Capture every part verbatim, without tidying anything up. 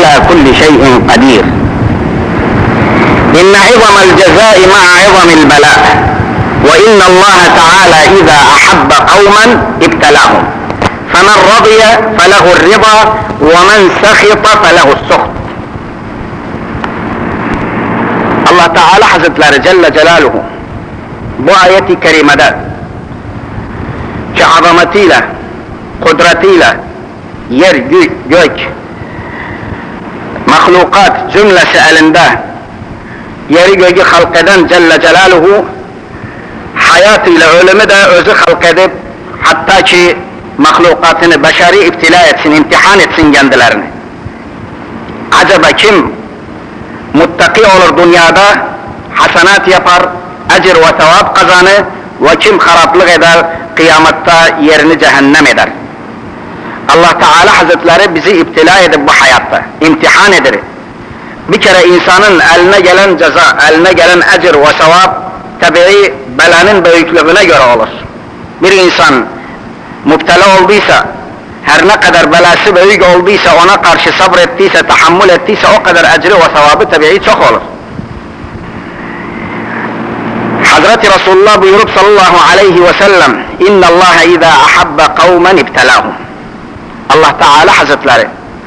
على كل شيء قدير. إن عظم الجزاء مع عظم البلاء، وإن الله تعالى إذا أحب قوما ابتلاهم، فمن رضي فله الرضا ومن سخط فله السخط. Allah Teala Hazretleri Celle Celaluhu bu ayeti kerimede ki azametiyle, kudretiyle yer, gök, gök mahlukat cümlesi elinde yeri göğü halk eden Celle Celaluhu hayatıyla ölümü de özü halk edip hatta ki mahlukatını beşeri iptila etsin, imtihan etsin kendilerini. Acaba kim muttaki olur dünyada, hasenat yapar, ecir ve sevap kazanır ve kim haraplık eder, kıyamette yerini cehennem eder. Allah Teala Hazretleri bizi iptila edip bu hayatta, imtihan eder. Bir kere insanın eline gelen ceza, eline gelen ecir ve sevap, tabii belanın büyüklüğüne göre olur. Bir insan müptela olduysa, her ne kadar belası büyük olduysa, ona karşı sabrettiyse, tahammül ettiyse, o kadar ecri ve sevabı tabii çok olur. Hazreti Resulullah buyurup sallallahu aleyhi ve sellem, İnna Allah izâ ahabbe kavmen ibtelâhum. Allah Teala Hazretleri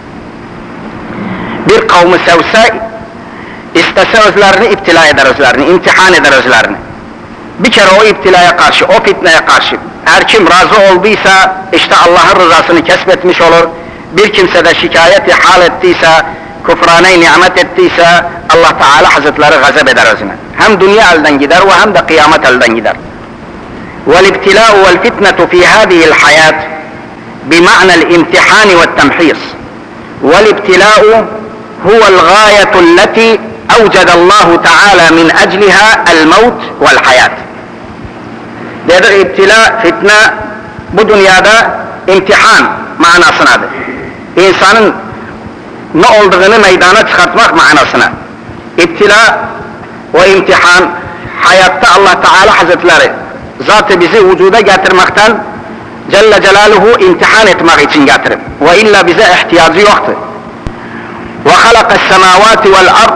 bir kavmi sevse, istese özlerini iptila eder özlerini, imtihan eder özlerini. Bir kere o iptilaya karşı, o fitneye karşı her kim razı olduysa işte Allah'ın rızasını kesbetmiş olur. Bir kimse de şikayeti hal ettiyse, küfrane nimet ettiyse Allah Teala Hazretleri gazap eder özüne. Hem dünya elden gider ve hem de kıyamet elden gider. وَالْاِبْتِلَاءُ وَالْفِتْنَةُ فِي هَذِهِ الْحَيَاةِ بِمَعْنَى الْاِمْتِحَانِ وَالتَّمْحِيصِ وَالْاِبْتِلَاءُ هُوَ الْغَايَةُ الَّتِي أَوْجَدَ اللّٰهُ تَعَالَى مِنْ أَجْلِهَا الْمَوْتِ وَالْحَيَاةِ. Dedik iptila, fitne bu dünyada imtihan manasınadır. İnsanın ne olduğunu meydana çıkartmak manasına. İptila ve imtihan hayatta Allah Teala Hazretleri zatı bizi vücuda getirmekten Celle Celaluhu imtihan etmek için getirip ve illa bize ihtiyacı yoktu. Ve halaka'as semavati vel ard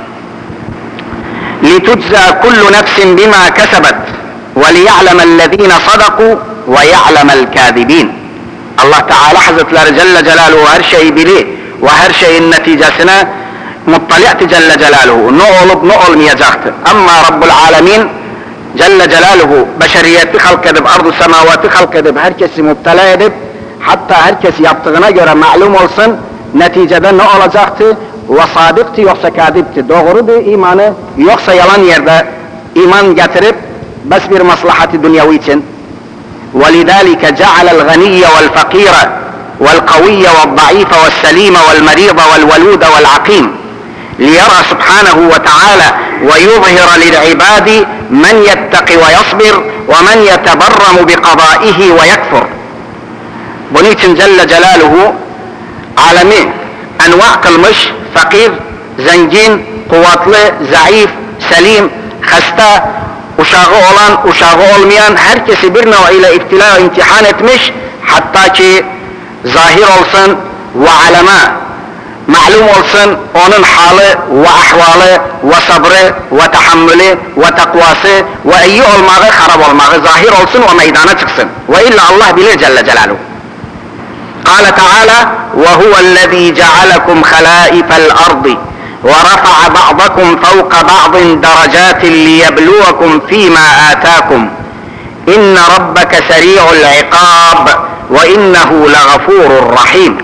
litujza kullu nefsin bima kesebet وَلِيَعْلَمَ الَّذ۪ينَ صَدَقُوا وَيَعْلَمَ الْكَاذِب۪ينَ. Allah Teala Hazretleri Celle Celaluhu her şeyi bilir ve her şeyin neticesine muttali'ti Celle Celaluhu. Ne olup ne olmayacaktı. Ama Rabbul Alemin Celle Celaluhu beşeriyeti halk edip, ardu semavatı halk edip, herkesi müptela edip, hatta herkes yaptığına göre malum olsun, neticede ne olacaktı? Ve sadıktı yoksa kadipti. Doğrudu imanı, yoksa yalan yerde iman getirip, bas bir maslahat-ı dünyavi için. وَلِذَٰلِكَ جَعَلَ الْغَنِيَّ وَالْفَقِيرَ وَالْقَوِيَّ وَالضَّعِيفَ وَالسَّلِيمَ وَالْمَرِيضَ وَالْوَلُودَ وَالْعَقِيمَ لِيَرَى سُبْحَانَهُ وَتَعَالَى وَيُظْهِرَ لِلْعِبَادِ مَنْ يَتَّقِ وَيَصْبِرْ وَمَنْ يَتَبَرَّمُ بِقَضَائِهِ وَيَكْفُرْ. Bunun için Celle Celaluhu alemi enva kılmış, fakir, zengin, kuvvetli, zayıf, selim, hasta, uşağı olan, uşağı olmayan herkesi bir nev'iyle iptila, imtihan etmiş, hatta ki zahir olsun ve aleme malum olsun onun halı ve ahvalı ve sabrı ve tahammülü ve takvası ve iyi olmağı, harap olmağı zahir olsun ve meydana çıksın. Ve illa Allah bilir Celle Celaluhu. قال تعالى وهو الذي جعلكم خلائف الأرض ورفع بعضكم فوق بعض درجات ليبلوكم فيما آتاكم إن ربك سريع العقاب وإنه لغفور رحيم.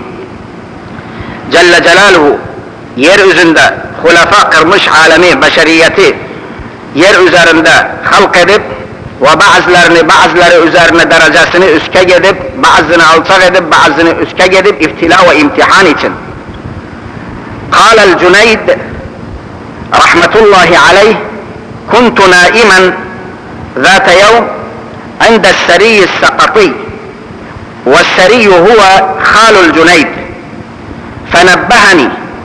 Celle Celaluhu yeryüzünde hulafa kırmış alemi, beşeriyeti yer üzerinde halk edip ve bazılarını bazıları üzerine derecesini üske edip, bazını alçak edip, bazını üske edip iftila ve imtihan için. قال الجنيد رحمة الله عليه كنت نائما ذات يوم عند السري السقطي والسري هو خال الجنيد فنبهني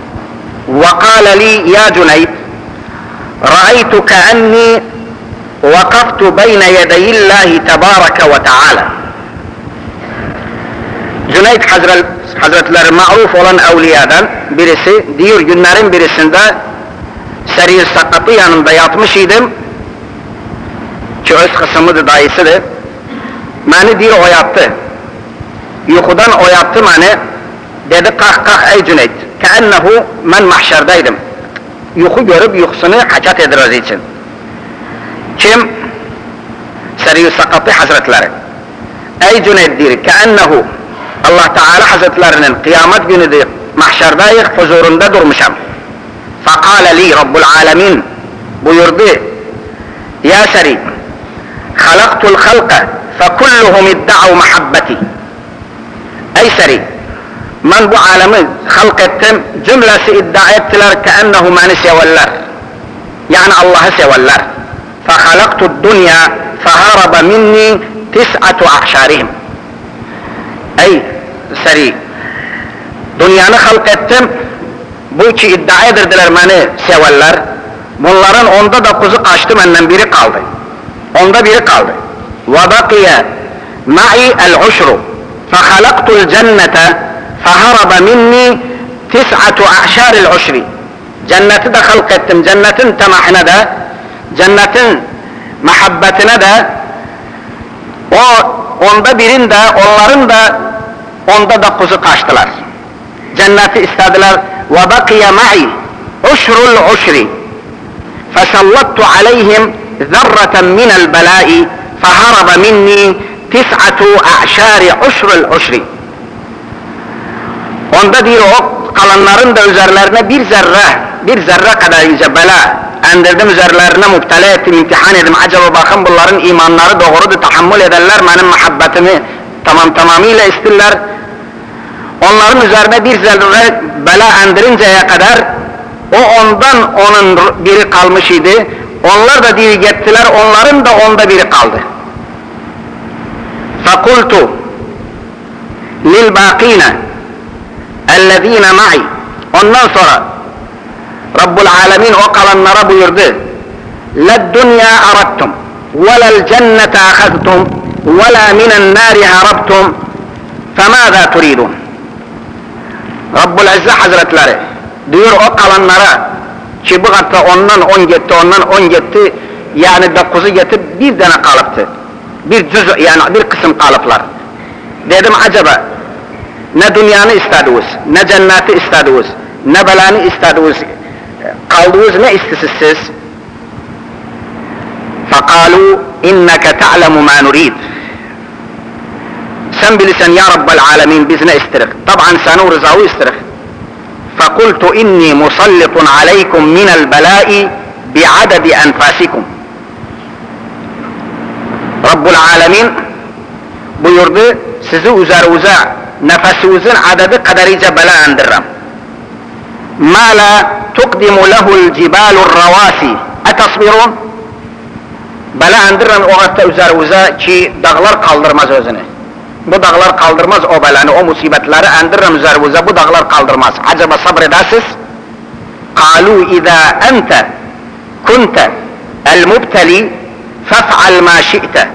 وقال لي يا جنيد رأيت كأني وقفت بين يدي الله تبارك وتعالى. Cüneyd Hazretleri maruf olan evliyadan birisi, diyor günlerin birisinde Seri Sakat'ı yanında yatmış idim ki öz kısmıdır, dayısıdır. Beni diyor oyattı. Yukudan oyattı beni. Dedi kalk kalk ey Cüneyt. Keennehu ben mahşerdeydim. Yuku görüp yukusunu hacat edilir için. Kim? Seri Sakat'ı Hazretleri. Ey Cüneyt diyor. Keennehu Allah Teala Hazretlerinin kıyamet günüdür. Mahşerdayız, huzurunda durmuşam. Fakale li Rabbul Alemin buyurdu. Ya Seri, halaktul halqa fekulluhum idda'u mahabbeti. Ey Seri, ben bu alemi halk ettim, cümlesi iddia ettiler ki ennehu beni severler. Yani Allah'ı severler. Fehalaktud dünya feharaba minni tis'atu ahşarihim. Ey Seri, dünyanı halk ettim, bu iki iddia edirdiler beni severler. Bunların onda dokuzu kaçtı, benden biri kaldı. Onda biri kaldı. وَبَقِيَ مَعِي الْعُشْرُ فَخَلَقْتُ الْجَنَّةَ فَهَرَبَ مِنِّي تِسْعَةُ أَعْشَارِ الْعُشْرِ. Cenneti de halk ettim, cennetin temahine de, cennetin muhabbetine de, o onda birin de, onların da onda dokuzu kaçtılar. Cenneti istediler. وَبَقِيَ مَعِي عُشْرُ الْعُشْرِ فَسَلَّطْتُ عَلَيْهِمْ ذَرَّةً مِنَ الْبَلَاءِ فَهَرَبَ مِنِّي تِسْعَةُ أَعْشَارِ عُشْرِ الْعُشْرِ. Onda diyor o kalanların da üzerlerine bir zerre, bir zerre kadar iyice bela endirdim, üzerlerine müptela ettim, imtihan ettim. Acaba bakın bunların imanları doğrudur, tahammül ederler, benim muhabbetimi tamam tamamıyla isterler. Onların üzerine bir zerre bela endirinceye kadar o ondan onun biri kalmış idi. Onlar da diye gittiler, onların da onda biri kaldı. فَقُلْتُ لِلْبَاقِينَ اَلَّذ۪ينَ مَعِي. Ondan sonra Rabbul Alemin o kalanlara buyurdu. لَدْدُنْيَا أَرَدْتُمْ وَلَا الْجَنَّةَ أَخَذْتُمْ وَلَا مِنَ النَّارِ هَرَبْتُمْ فَمَاذَا تُرِيدُونَ. Rabbul İzzet Hazretleri diyor o kalanlara ki bu hatta ondan on gitti, ondan on gitti, yani dokuzu getirip bir tane kalıptı. Bir cüz, yani bir kısım kalıplar. Dedim acaba ne dünyanı istediniz, ne cenneti istediniz, ne belanı istediniz, kaldınız ne istisiz siz? فَقَالُوا اِنَّكَ تَعْلَمُ مَا نُرِيدُ. Sen bilirsen ya Rabbel Alemin biz ne isterik? Taban senin rızayı isterik. فَقُلْتُ اِنِّي مُسَلِّطٌ عَلَيْكُمْ مِنَ الْبَلَاءِ بِعَدَدِ أَنْفَاسِكُمْ. Rabbul Alemin buyurdu, sizi üzerinize nefesinizin adedi kadarıyla bela indiririm. مَا لَا تُقْدِمُ لَهُ الْجِبَالُ الرَّوَاسِي اَتَصْبِرُونَ. Bela indiririm o hatta üzerinize ki dağlar kaldırmaz özünü. Bu dağlar kaldırmaz o belanı, o musibetleri indiririm üzerinize, bu dağlar kaldırmaz. Acaba sabredersiz? قَالُوا اِذَا اَنْتَ كُنْتَ الْمُبْتَلِي فَفْعَلْ مَا شِئْتَ.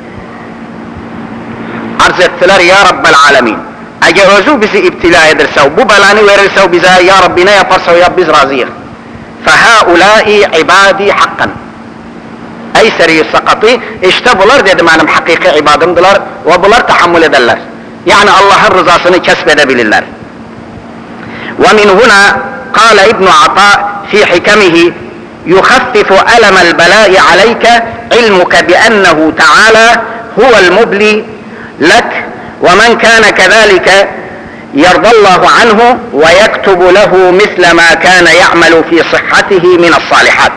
Arz ettiler ya Rabbel Alemin. Eğer özü bizi iptila edirse, bu belanı verirse bize ya Rabbi ne yaparsa yap biz razıyız. فَهَاُولَٰئِ عِبَادِي حَقًّا. Ey Seri Sakat'ı, işte bunlar dedi benim hakiki ibadımdılar ve bunlar tahammül ederler. Yani Allah'ın rızasını kesbedebilirler. وَمِنْ هُنَا قال ابن عطاء في حكمه يخفف ألم البلاء عليك علمك بأنه تعالى هو المبلي لك ومن كان كذلك يرضى الله عنه ويكتب له مثل ما كان يعمل في صحته من الصالحات.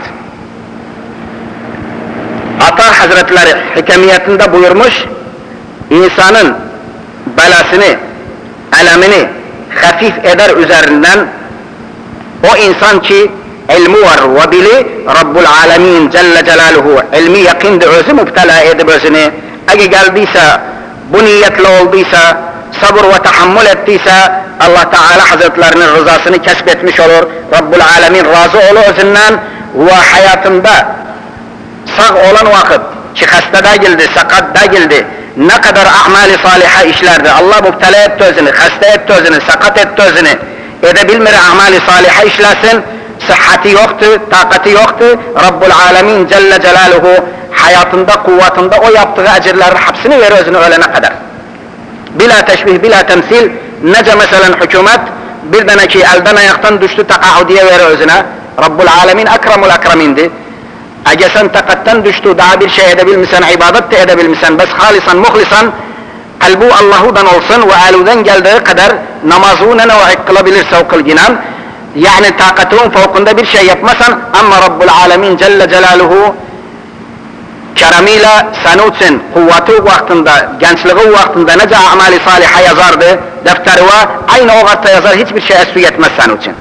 Ata Hazretleri hikemiyetinde buyurmuş, insanın belasını, elemini hafif eder üzerinden o insan ki ilmi var ve bili Rabbul Alemin Celle Celaluhu ilmi yakindi özü müptela edip özünü eğer geldiyse, bu niyetle olduysa, sabır ve tahammül ettiyse Allah Teala Hazretlerinin rızasını kesbetmiş olur. Rabbul Alemin razı olur özünden ve hayatında sağ olan vakit ki hasta değildi, sakat değildi, ne kadar amali saliha işlerdi, Allah müptela etti özünü, hasta etti özünü, sakat etti özünü, edebilmir amali saliha işlesin, sıhhati yoktu, takati yoktu. Rabbul Alemin Celle Celaluhu hayatında, kuvvetinde o yaptığı ecirlerin hepsini verir özünü ölene kadar. Bila teşbih, bila temsil, nece mesela hükümet bir deneki elden ayaktan düştü takaudiye verir özüne. Rabbul Alemin akramul akramindi. Eğer sen takattan düştü, daha bir şey edebilmişsen, ibadet de edebilmişsen, bes halisan, muhlisan, kalbu Allahu'dan olsun ve aludan geldiği kadar namazı ne nev'i kılabilirse o kılginan, yani takatının fevkinde bir şey yapmasan, ama Rabbul Alemin Celle Celaluhu keremiyle senin için kuvveti vaktinde, gençliği vaktinde nece amali saliha yazardı, defteri var, aynı o vakitte yazar, hiçbir şey esfi yetmez senin için.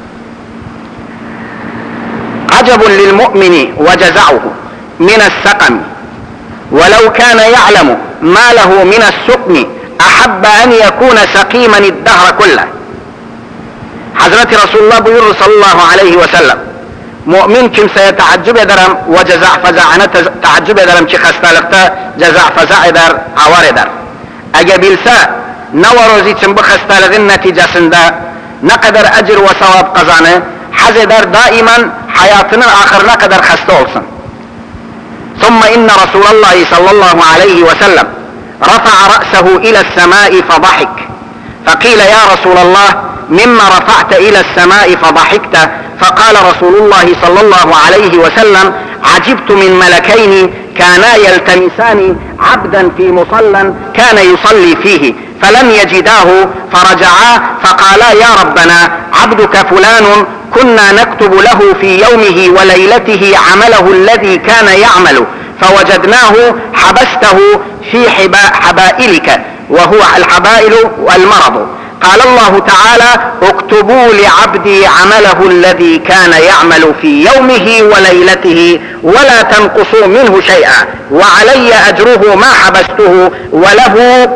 عجب للمؤمن وجزعه من السقم ولو كان يعلم ما له من السقم أحب أن يكون سقيما الدهر كله. Hazreti Resulullah buyurur sallallahu aleyhi ve sellem, mümin kimseye taaccüp ederim ve ceza feza'ına taaccüp ederim ki hastalıkta ceza feza eder, avar eder. Eğer bilse ne var o için bu hastalığın neticesinde ne kadar ecir ve sevap kazanı, haz eder daimen hayatının ahirine kadar hasta olsun. ثم إن رسول الله صلى الله عليه وسلم رفع رأسه إلى السماء فضحك فقيل يا رسول الله مما رفعت إلى السماء فضحكت فقال رسول الله صلى الله عليه وسلم عجبت من ملكين كانا يلتمسان عبدا في مصلى كان يصلي فيه فلم يجداه فرجعا فقالا يا ربنا عبدك فلان كنا نكتب له في يومه وليلته عمله الذي كان يعمل فوجدناه حبسته في حبائلك وهو الحبائل والمرض قال الله تعالى اكتبوا لعبدي عمله الذي كان يعمل في يومه وليلته ولا تنقصوا منه شيئا وعلي أجره ما حبسته وله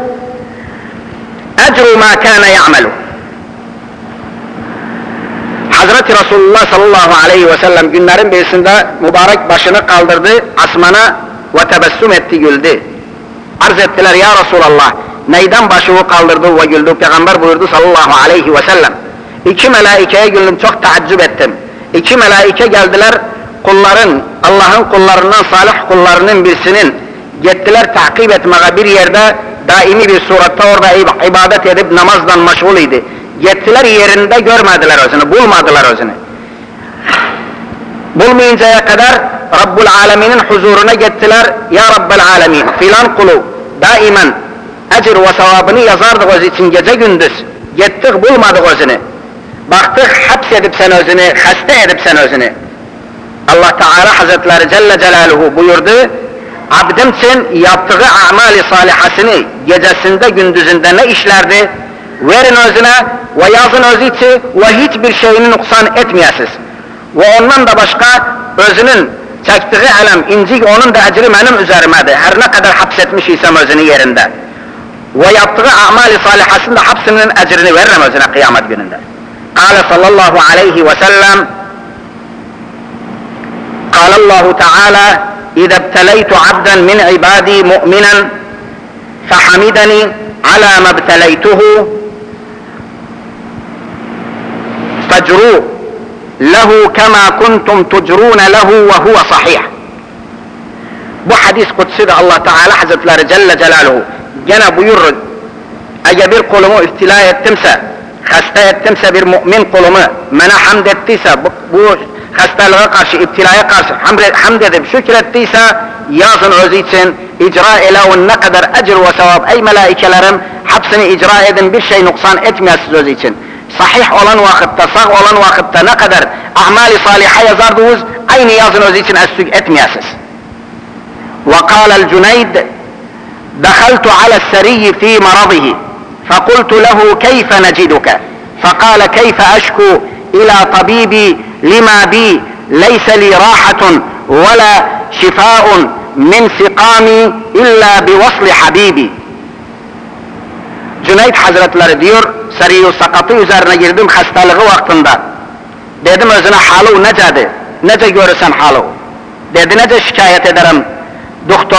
أجر ما كان يعمل. Hazreti Resulullah sallallahu aleyhi ve sellem günlerin birisinde mübarek başını kaldırdı, asmana ve tebessüm etti, güldü. Arz ettiler, ya Resulallah, neyden başını kaldırdı ve güldü? Peygamber buyurdu sallallahu aleyhi ve sellem, İki melaikeye güldüm, çok taaccüp ettim. İki melaike geldiler, kulların, Allah'ın kullarından salih kullarının birisinin gittiler takip etmeye bir yerde, daimi bir surette orada ibadet edip namazdan meşgul idi. Gittiler yerinde görmediler özünü, bulmadılar özünü. Bulmayıncaya kadar Rabbul Alemin'in huzuruna gittiler. Ya Rabbel Alemin, filan kulu daimen ecir ve sevabını yazardık öz için gece gündüz. Gittik bulmadık özünü. Baktık hapsedip sen özünü, hasta edip sen özünü. Allah Teala Hazretleri Celle Celaluhu buyurdu, abdim için yaptığı amali salihasını gecesinde gündüzünde ne işlerdi? Verin özüne ve yazın özü içi ve hiçbir şeyini nuksan etmeyesiz. Ve ondan da başka özünün çektiği elem, incik onun da ecri benim üzerimedir. Her ne kadar hapsetmiş isem özünü yerinde. Ve yaptığı amali salihasının da hapsinin ecrini veririm özüne kıyamet gününde. Kâle sallallahu aleyhi ve sellem Kâlallahu Teala İzâ ebteleytu abden min ibâdî mu'minen fehamideni alâ mebteleytuhu فَجْرُوا لَهُ كَمَا كُنْتُمْ تُجْرُونَ لَهُ وَهُوَ صَحِيحٌ. Bu hadis kutsi Allah Teala Hazretleri Celle Celaluhu gene buyurur, eğer bir kulumu iftila ettimse, hasta ettimse bir mümin kulumu, bana hamd ettiyse, bu, bu hastalığa karşı, iptilaya karşı hamd edip şükrettiyse, yazın özü için icra elevun ne kadar ecir ve sevap, ey melaikelerim, hepsini icra edin, bir şey nuksan etmeyesiz özü için. Sahih olan vakitte, sağ olan vakitte ne kadar amali saliha yazardınız, aynı yazın özü için esük etmeyesiz. وقال الجنيد دخلت على السري في مرضه فقلت له كيف نجدك فقال كيف أشكو إلى طبيبي لما بي ليس لي راحة ولا شفاء من سقامي إلا بوصل حبيبي. Cüneyd Hazretleri diyor, Sari-i Sakatı üzerine girdim hastalığı vaktinde. Dedim özüne halı necedir? Nece görürsen halı? Dedi nece şikayet ederim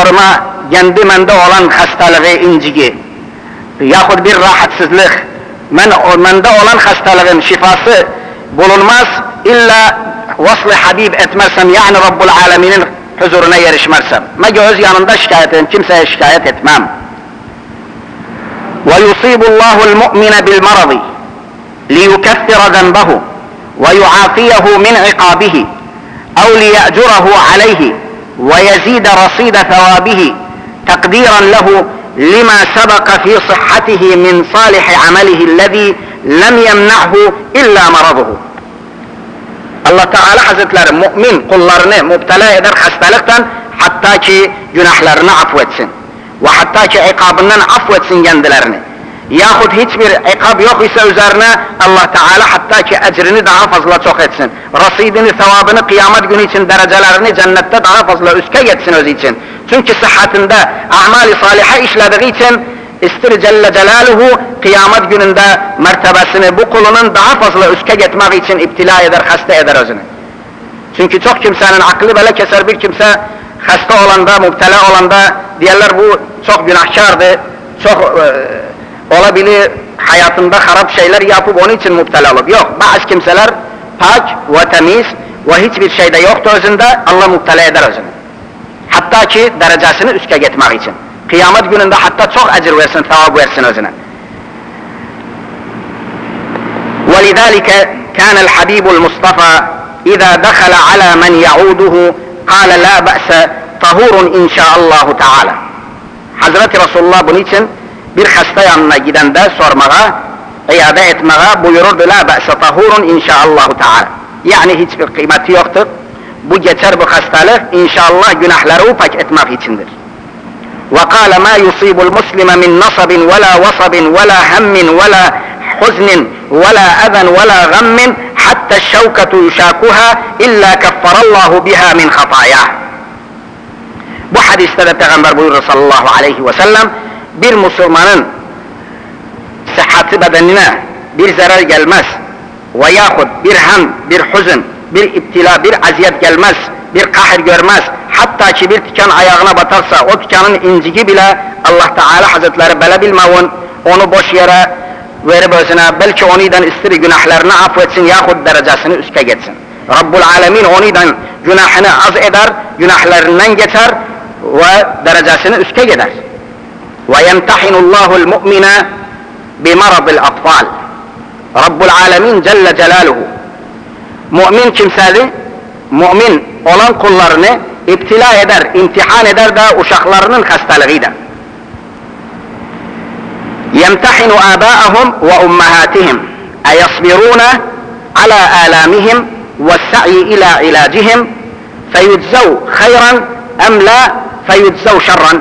doktoruma kendi mende olan hastalığı incigi yahut bir rahatsızlık men, mende olan hastalığın şifası bulunmaz illa vaslı habib etmezsem, yani Rabbul Alemin'in huzuruna erişmezsem. Mege öz yanında şikayet ederim, kimseye şikayet etmem. وَيُصِيبُ اللّٰهُ الْمُؤْمِنَ بِالْمَرَضِ لِيُكَفِّرَ ذَنْبَهُ وَيُعَافِيَهُ مِنْ عِقَابِهِ أَوْ لِيَأْجُرَهُ عَلَيْهِ وَيَزِيدَ رَصِيدَ ثَوَابِهِ تَقْدِيرًا لَهُ لِمَا سَبَقَ فِي صِحَّتِهِ مِنْ صَالِحِ عَمَلِهِ الَّذ۪ي لَمْ يَمْنَعْهُ إِلَّا مَرَضُهُ. Allah Teala Hazretleri mümin kullarını müptela eder hastalıktan, hatta ki günahlarını affetsin ve hatta ki ikabından affetsin kendilerini. Yahut hiçbir ikab yok ise üzerine Allah Teala hatta ki ecrini daha fazla çok etsin. Rasidini, sevabını kıyamet günü için derecelerini cennette daha fazla üske geçsin öz için. Çünkü sıhhatinde amali salihe işlediği için İstir Celle Celaluhu kıyamet gününde mertebesini bu kulunun daha fazla üske getmek için iptila eder, hasta eder özünü. Çünkü çok kimsenin aklı böyle keser, bir kimse hasta olanda, müptela olanda diyorlar bu çok günahkardı, çok e, olabilir hayatında harap şeyler yapıp onun için müptela olup. Yok, bazı kimseler pak ve temiz ve hiçbir şeyde yoktu özünde, Allah müptela eder özünü. Hatta ki derecesini üske getmek için. Kıyamet gününde hatta çok ecir versin, sevap versin özüne. وَلِذَٰلِكَ كَانَ الْحَبِيبُ الْمُصْطَفَى اِذَا دَخَلَ عَلَى مَنْ يَعُودُهُ قَالَ لَا بَأْسَ طَهُورٌ اِنْ شَاءَ اللّٰهُ تَعَالَى. Hazreti Resulullah bunun için bir hasta yanına gidende sormaya, iade etmeye buyururdu. لَا بَأْسَ طَهُورٌ اِنْ شَاءَ اللّٰهُ تَعَالَى. Yani hiçbir kıymeti yoktur. Bu geçer bu hastalık, inşallah günahları upak etmek içindir. وقال ما يصيب المسلم من نصب ولا وصب ولا هم ولا حزن ولا أذى ولا غم حتى الشوكة يشاكها إلا كفر الله بها من خطاياه. Bu hadiste de Peygamber buyurur sallallahu aleyhi ve sellem, bir Müslümanın sıhhati bedenine bir zarar gelmez veyahut bir ham, bir hüzün, bir iptila, bir aziyet gelmez, bir kahir görmez. Hatta ki bir tikan ayağına batarsa o tikanın incigi bile Allah Teala Hazretleri böyle bilmevun, onu boş yere verip özüne, belki oniden istiri günahlarını affetsin yahut derecesini üste geçsin. Rabbul Alemin oniden günahını az eder, günahlarından geçer ve derecesini üste gider. وَيَمْتَحِنُ اللّٰهُ الْمُؤْمِنَ بِمَرَضِ الْأَطْفَالِ. Rabbul Alemin Celle Celaluhu mümin kimseleri, mümin olan kullarını iptila eder, imtihan eder de uşaklarının hastalığıyla. يَمْتَحِنُ آبَاءَهُمْ وَأُمَّهَاتِهِمْ اَيَصْبِرُونَ عَلَى آلَامِهِمْ وَالسَّعْيِ إِلَى عِلَاجِهِمْ فَيُجْزَوْا خَيْرًا اَمْ لَا فَيُجْزَوْا شَرًّا.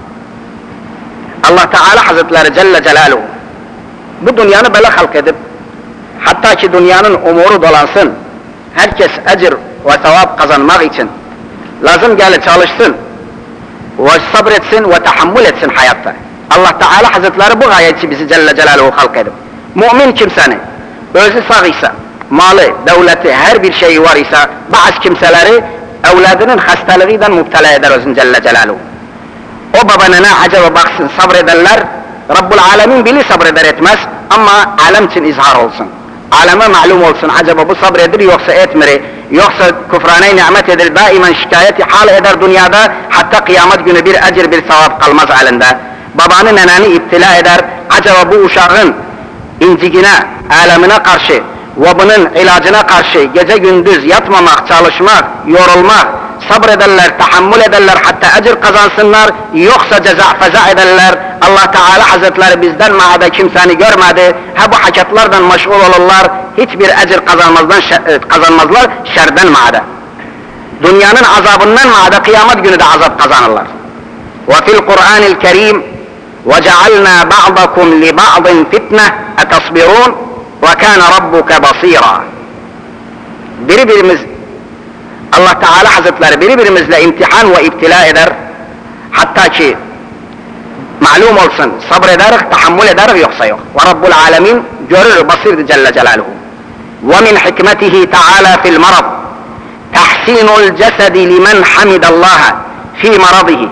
Allah Teala Hazretleri Celle Celaluhu bu dünyanı böyle halk edip, hatta ki dünyanın umuru dolansın, herkes ecir ve sevap kazanmak için lazım gelir çalışsın ve sabretsin ve tahammül etsin hayatta. Allah Teala Hazretleri bu gayeti bizi Celle Celaluhu halk edip, mümin kimsenin özü sağ ise, malı, devleti, her bir şeyi var ise, bazı kimseleri evladının hastalığıyla müptela eder özün Celle Celaluhu. O babanına acaba baksın, sabrederler, Rabbul Alemin bili sabreder etmez ama alem için izhar olsun. Aleme malum olsun, acaba bu sabredir yoksa etmir, yoksa küfrane nimet edir, daimen şikayeti hal eder dünyada, hatta kıyamet günü bir ecir bir sevap kalmaz halinde. Babanın neneni iptila eder, acaba bu uşağın incigine, alemine karşı ve bunun ilacına karşı gece gündüz yatmamak, çalışmak, yorulmak, sabrederler, tahammül ederler, hatta ecir kazansınlar, yoksa ceza feza ederler. Allah Teala Hazretleri bizden maada kimseni görmedi, ha bu hakatlardan meşgul olurlar, hiçbir ecir kazanmazdan, kazanmazlar, şerden maada. Dünyanın azabından maada, kıyamet günü de azap kazanırlar. Ve fil Kur'anil Kerim وَجَعَلْنَا بَعْضَكُمْ لِبَعْضٍ فِتْنَةً اَتَصْبِرُونَ وَكَانَ رَبُّكَ بَصِيرًا. Birbirimiz, Allah Teala Hazretleri birbirimizle imtihan ve iptila eder, hatta ki malum olsun, sabrederek, tahammül ederek yoksa yok. Ve Rabbul Alemin görür, basirdir Celle Celaluhu. وَمِنْ حِكْمَتِهِ تَعَالَى فِي الْمَرَضِ تَحْسِينُ الْجَسَدِ لِمَنْ حَمِدَ اللّٰهَ فِي مَرَضِهِ.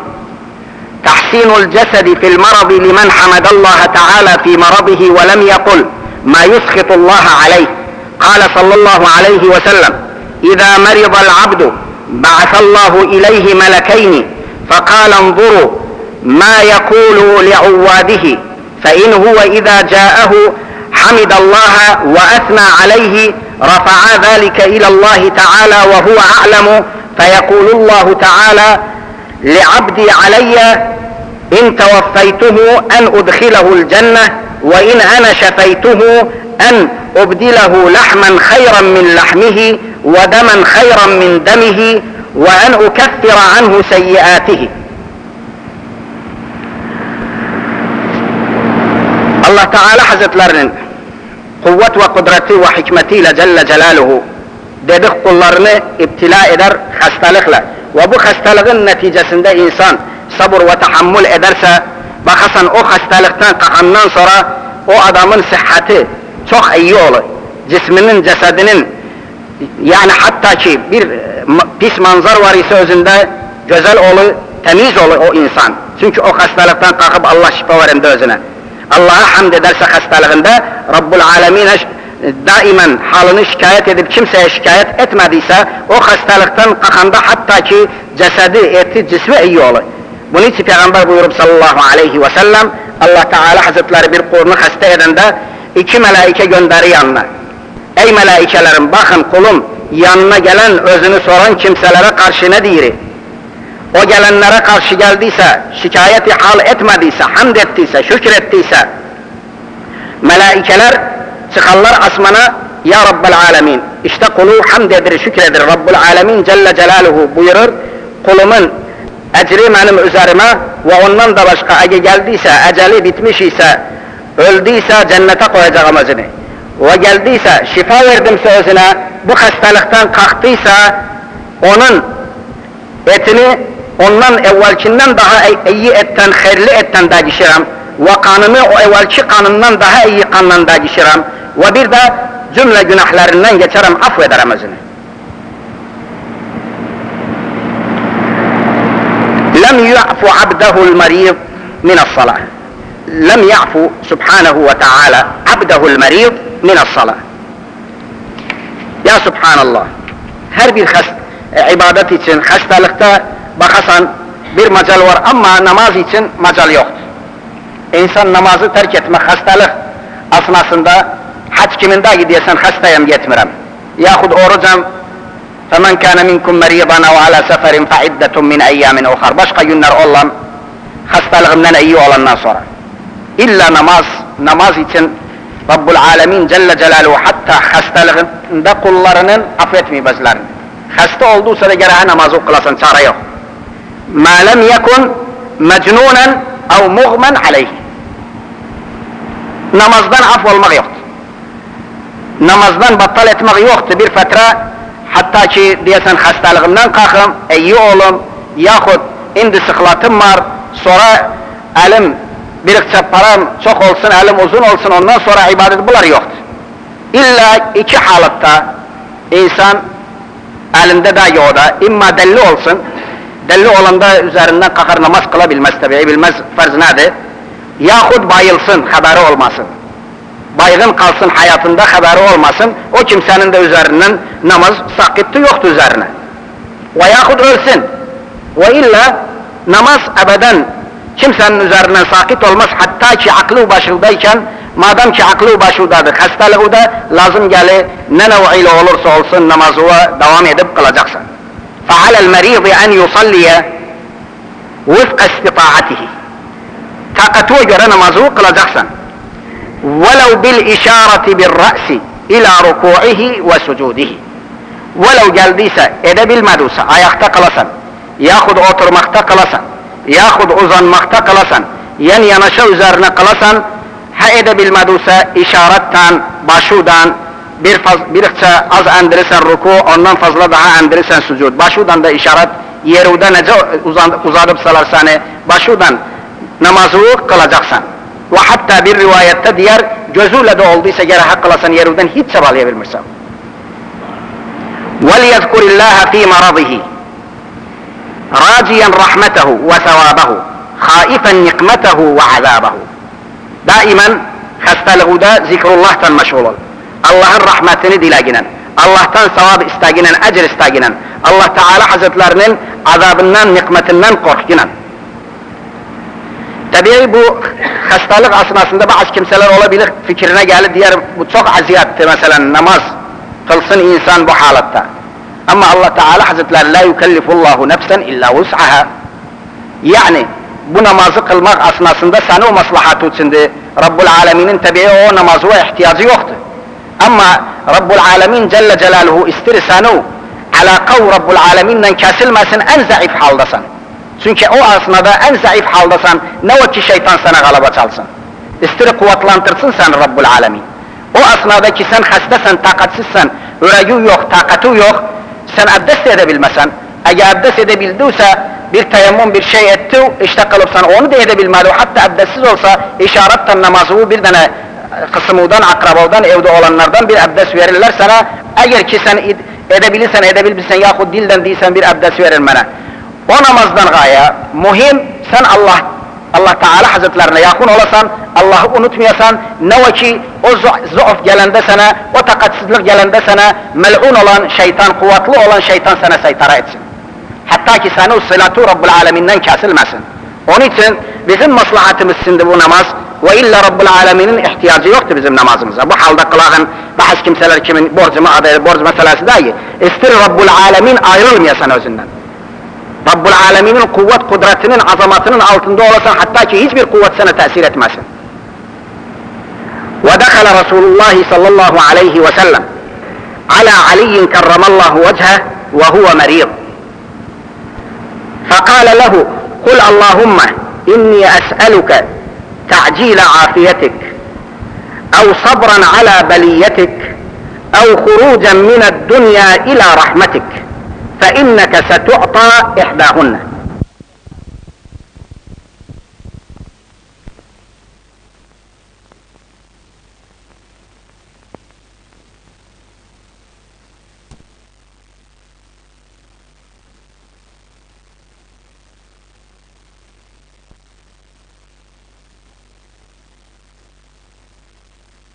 تحسين الجسد في المرض لمن حمد الله تعالى في مرضه ولم يقل ما يسخط الله عليه. قال صلى الله عليه وسلم: إذا مرض العبد بعث الله إليه ملكين فقال: انظروا ما يقول لعواده، فإن هو إذا جاءه حمد الله وأثنى عليه رفع ذلك إلى الله تعالى وهو أعلم، فيقول الله تعالى لعبدي علي إن توفيته أن أدخله الجنة، وإن أنا شفيته أن أبدله لحما خيرا من لحمه ودما خيرا من دمه وأن أكفر عنه سيئاته. Allah Teala Hazretlerinin kuvvet ve kudreti ve hikmetiyle Celle Celaluhu dedik kullarını iptila eder hastalıkla ve bu hastalığın neticesinde insan sabır ve tahammül ederse bakasan o hastalıktan kalkandan sonra o adamın sıhhati çok iyi olur. Cisminin, cesedinin yani hatta ki bir pis manzar var ise özünde güzel olur, temiz olur o insan. Çünkü o hastalıktan kalkıp Allah şifa verindi özüne. Allah'a hamd ederse hastalığında Rabbul Alemin'e daimen halını şikayet edip kimseye şikayet etmediyse o hastalıktan kalkanda hatta ki cesedi, eti, cismi iyi olur. Bunun için Peygamber buyurup sallallahu aleyhi ve sellem Allah Teala Hazretleri bir kulunu hasta edende iki melaike gönderi yanına. Ey melaikelerim bakın kulum yanına gelen özünü soran kimselere karşı ne diyir? O gelenlere karşı geldiyse, şikayeti hal etmediyse, hamd ettiyse, şükrettiyse melaikeler çıkarlar asmana ya Rabbel Alemin. İşte kulu hamd edir, şükredir. Rabbul Alemin Celle Celaluhu buyurur. Kulumun ecri benim üzerime ve ondan da başka ece geldiyse, eceli bitmiş ise, öldüyse cennete koyacağım özünü. Ve geldiyse, şifa verdimse özüne, bu hastalıktan kalktıysa onun etini ondan evvelkinden daha iyi etten, hayırlı etten dagişiram ve kanını o evvelki kanından daha iyi kandan dagişiram ve bir de cümle günahlarından geçerim, affederim özünü. Lem yu'fu abdehul marid mine's-salah. Lem ya'fu subhanahu ve ta'ala abdehul marid mine's-salah. Ya Subhanallah, her bir hast ibadet için hastalıkta bakasan bir macal var ama namaz için macal yok. İnsan namazı terk etmek hastalık asnasında hac kiminde gidiyorsan hastayım gitmirem. Yahut orucam فَمَنْ كَانَ مِنْكُمْ مَرِيضًا اَوْ عَلَى سَفَرٍ فَعِدَّةٌ مِنْ اَيَّامٍ اُخَرٍ. Başka günler olan hastalığından iyi olandan sonra. İlla namaz, namaz için Rabbul Alemin Celle Celaluhu hatta hastalığında kullarının affetmiyor bazılarını. Hasta olduysa da gene namazı oklasın, çare yok. مَا لَمْ يَكُنْ مَجْنُونًا اَوْ مُغْمًا عَلَيْهِ. Namazdan af olmak yoktu. Namazdan battal etmek yoktu bir fatra, hatta ki diyesen hastalığımdan kalkım, iyi oğlum, yahut indi sıklatım var, sonra elim, birikçe param çok olsun, elim uzun olsun, ondan sonra ibadet bular yoktu. İlla iki halatta insan elinde de yoğda, imma delli olsun, delli olanda üzerinden kalkar namaz kılabilmez tabi, bilmez farz nedir, yahut bayılsın, haberi olmasın. Baygın kalsın, hayatında haberi olmasın, o kimsenin de üzerinden namaz sakıttı yoktu üzerine. Ve yahut ölsün. Ve illa namaz ebeden kimsenin üzerinden sakıt olmaz, hatta ki aklı başındayken, madem ki aklı başındadır, hastalığı da lazım gelir, ne nev'iyle olursa olsun namazı devam edip kılacaksın. فَعَلَى الْمَرِيضِ اَنْ يُصَلِّيَ وِفْقَ اسْتِطَاعَتِهِ. Takatına göre namazı kılacaksın. وَلَوْ بِالْاِشَارَةِ بِالرَّأْسِ اِلَى رُكُوعِهِ وَسُجُودِهِ. Velev geldiyse, edebilmediyse ayakta kılasan, yahut oturmakta kılasan, yahut uzanmakta kılasan, yan yanaşa üzerine kılasan, ha edebilmediyse işaretten, başudan, bir faz, birikçe az endirirsen ruku, ondan fazla daha endirirsen sucud. Başudan da işaret, yeruden nece uzadıp salarsan, başudan namazı kılacaksan. Ve hatta bir rivayette diğer gözüyle de olduysa gene hak kılasan yerden hiç çabalayabilmirsen. وَلْيَذْكُرِ اللّٰهَ ف۪ي مَرَضِهِ رَاجِيًا رَحْمَتَهُ وَثَوَابَهُ خَائِفًا نِقْمَتَهُ وَعَذَابَهُ. Daimen hastalığı da zikrullah'tan meşgul ol. Allah'ın rahmetini dilaginen, Allah'tan sevap istaginen, ecir istaginen, Allah Teala Hazretlerinin azabından, nikmetinden korkginen. Tabii bu hastalık esnasında bazı kimseler olabilir fikrine gelir, diğer bu çok aziyettir mesela namaz kılsın insan bu halatta. Ama Allah Teala Hazretleri la yukellifullahu nefsen illa vus'aha. Yani bu namazı kılmak esnasında sana o maslahatı içindi. Rabbul Alemin'in tabii o namazı ihtiyacı yoktu. Ama Rabbul Alemin Celle Celaluhu istir sana alakav Rabbul Alemin'le kesilmesin, en zayıf haldasan. Çünkü o esnada en zayıf haldasan, ne o ki şeytan sana galaba çalsın. İstir kuvvetlentirsin sen Rabbul Alemin. O esnada ki sen hastasan, takatsızsan, yüreği yok, takatı yok, sen abdest edebilmesen, eğer abdest edebildiyse bir teyemmüm bir şey etti, işte kalıpsan onu da edebilmedi, hatta abdestsiz olsa işaretten namazı bir tane kısmıdan, akrabadan, evde olanlardan bir abdest verirler sana, eğer ki sen edebilirsen, edebilirsen yahut dilden değilsen bir abdest verir bana. O namazdan gaye, muhim sen Allah, Allah Teala Hazretlerine yakın olasan, Allah'ı unutmayasan, ne o ki o zaaf gelende sana, o takatsızlık gelende sana, mel'un olan şeytan, kuvvetli olan şeytan sana seytara etsin. Hatta ki sana o sılatı Rabbul Alemin'den kesilmesin. Onun için bizim maslahatımız şimdi bu namaz, ve illa Rabbul Alemin'in ihtiyacı yoktu bizim namazımıza. Bu halde kılağın bazı kimseler kimin borcumu adayı, borç meselesi dahi, istir Rabbul Alemin ayrılmayasan özünden. Rabbul Alemin'in kuvvet kudretinin azamatının altında olasan, hatta ki hiçbir kuvvet sana tesir etmesin. Ve dekhala Resulullah sallallahu aleyhi ve sellem ala Ali'in kerramallahu vecheh ve huve merid. فقال له قل اللهم إني أسألك تعجيل عافيتك أو صبرا على بليتك أو خروجا من الدنيا إلى رحمتك فإنك ستعطى إحداهن.